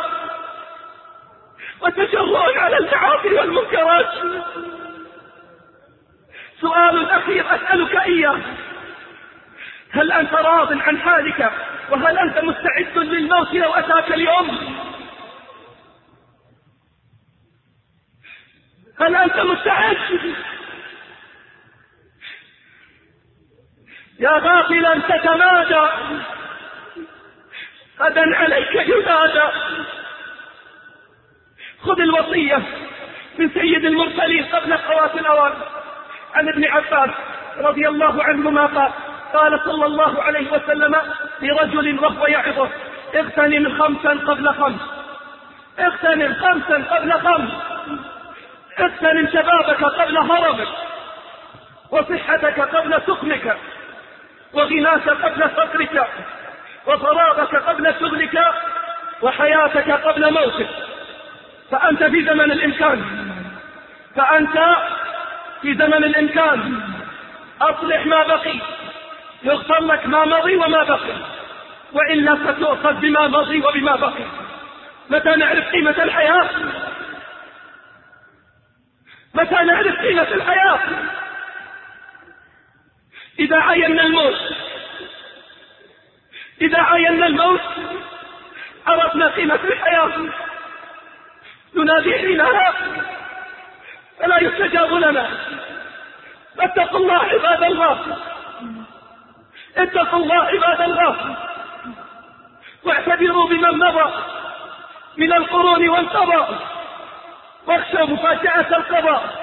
وتجرؤ على المعاصي والمنكرات. سؤال أخير أسألك إياه: هل أنت راض عن حالك؟ وهل أنت مستعد للموت لو أتاك اليوم؟ هل أنت مستعد؟ يا غافلا تتمادى، غدا عليك ينادى. خذ الوصية من سيد المرسلين قبل فوات الأوان عن ابن عباس رضي الله عنهما قال: قال صلى الله عليه وسلم لرجل وهو يعظه: اغتنم خمسا قبل خمس، اغتنم خمسا قبل خمس، اغتنم شبابك قبل هرمك، وصحتك قبل سقمك، وغناك قبل فقرك، وفراغك قبل شغلك، وحياتك قبل موتك. فأنت في زمن الإمكان، فأنت في زمن الإمكان، أصلح ما بقي، يغفر لك ما مضي وما بقي، وإلا ستؤخذ بما مضي وبما بقي. متى نعرف قيمة الحياة؟ متى نعرف قيمة الحياة؟ إذا عينا الموت، إذا عينا الموت عرفنا قيمة الحياة. ننادي حينها فلا يستجاب لنا. اتقوا الله عباد الله، اتقوا الله عباد الله، واعتبروا بمن مضى من القرون والقضاء، واخشوا مفاجأة القضاء.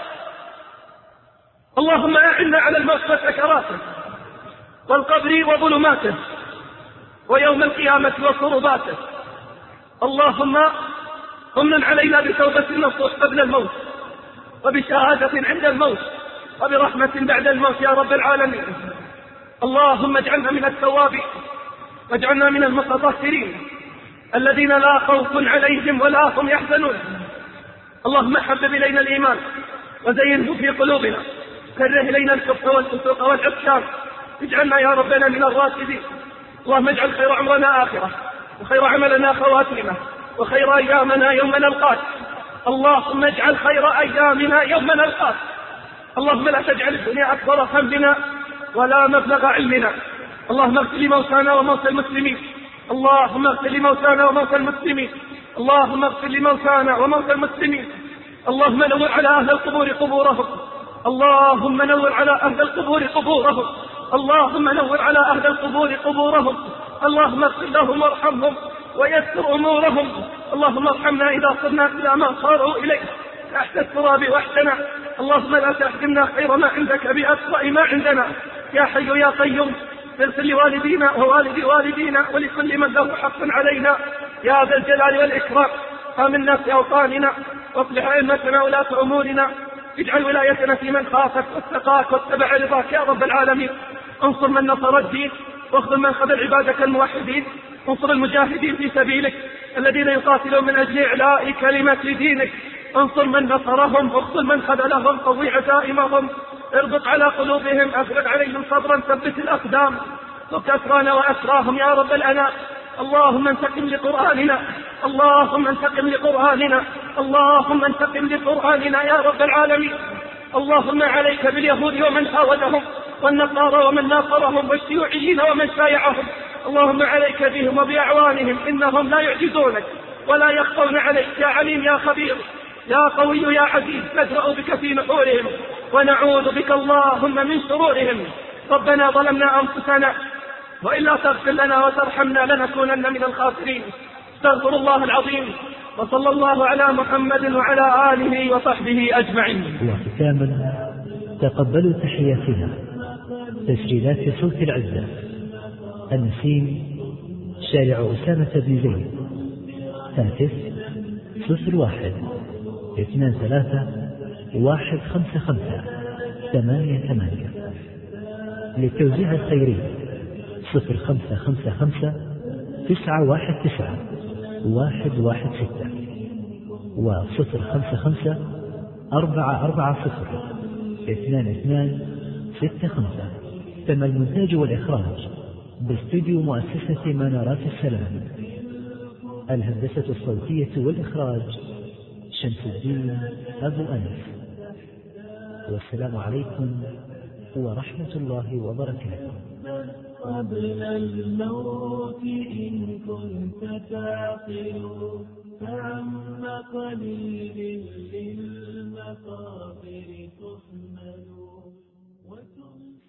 اللهم أعنا على الموت وسكراته، والقبر وظلماته، ويوم القيامة وصرباته. اللهم امن علينا بتوبة نصوح قبل الموت، وبشهادة عند الموت، وبرحمة بعد الموت يا رب العالمين. اللهم اجعلنا من التوابين، واجعلنا من المتطهرين الذين لا خوف عليهم ولا هم يحزنون. اللهم حبب إلينا الإيمان وزينه في قلوبنا، كره إلينا الكفر والفسوق والعصيان، اجعلنا يا ربنا من الراشدين. اللهم اجعل خير عمرنا آخرة، وخير عملنا خواتمه، وخير أيامنا يوم نلقاك. اللهم اجعل خير أيامنا يوم نلقاك. اللهم لا تجعل الدنيا أكبر همنا ولا مبلغ علمنا. اللهم اغفر لموتانا وموتى المسلمين، اللهم اغفر لموتانا وموتى المسلمين، اللهم اغفر لموتانا وموتى المسلمين. اللهم نور على أهل القبور قبورهم، اللهم نور على أهل القبور قبورهم، اللهم نور على أهل القبور قبورهم. اللهم اغفر لهم وارحمهم ويسر أمورهم. اللهم ارحمنا إذا صرنا إلى ما صاروا إليه تحت التراب وحدنا. اللهم لا تحرمنا خير ما عندك بأسوأ ما عندنا. يا حي يا قيوم اغفر لوالدينا ووالد والدينا ولكل من له حق علينا يا ذا الجلال والإكرام. آمنا في أوطاننا، واصلح أئمتنا ولاة أمورنا، اجعل ولايتنا في من خافك واتقاك واتبع رضاك يا رب العالمين. انصر من نصر الدين، واخذل من خذل عبادك الموحدين. انصر المجاهدين في سبيلك الذين يقاتلون من أجل إعلاء كلمة دينك. انصر من نصرهم، واخذل من خذلهم، قوي عزائمهم، اربط على قلوبهم، افرغ عليهم صبرا، ثبت الأقدام. فك أسرانا وأسراهم يا رب الأنام. اللهم انتقم لقرآننا، اللهم انتقم لقرآننا، اللهم انتقم لقرآننا يا رب العالمين. اللهم عليك باليهود ومن حاولهم، والنصارى ومن ناصرهم، والشيوعيين ومن شايعهم. اللهم عليك بهم وبأعوانهم، إنهم لا يعجزونك ولا يخفون عليك. يا عليم يا خبير يا قوي يا عزيز، ندرأ بك في نحورهم ونعوذ بك اللهم من شرورهم. ربنا ظلمنا أنفسنا وإلا تغفر لنا وترحمنا لنكونن من الخاسرين. استغفر الله العظيم، وصلى الله على محمد وعلى آله وصحبه أجمعين. وختاما تقبلوا تحياتنا تسجيلات صوت العزة، النسيم، شارع أسامة بن زيد، هاتف صفر واحد اثنان ثلاثة واحد خمسة خمسة ثمانية ثمانية. للتوزيع الخيري صفر خمسة خمسة خمسة تسعة واحد تسعة واحد واحد ستة وصفر خمسة خمسة أربعة أربعة صفر اثنان اثنان ستة خمسة. تم المونتاج والإخراج باستوديو مؤسسة منارات السلام. الهندسة الصوتية والإخراج شمس الدين أبو أنس. والسلام عليكم ورحمة الله وبركاته. قبل الموت إن كنت تعقل فعم قليل للمقابر تحمل وتنسى.